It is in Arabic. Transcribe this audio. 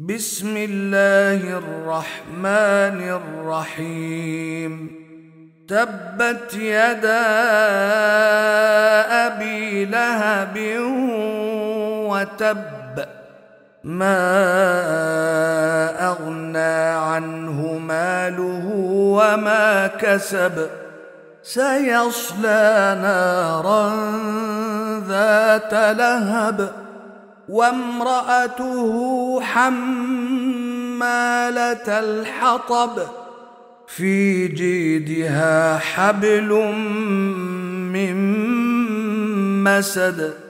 بسم الله الرحمن الرحيم تبت يدا أبي لهب وتب ما أغنى عنه ماله وما كسب سيصلى نارا ذات لهب وامرأته حمالة الحطب في جيدها حبل من مسد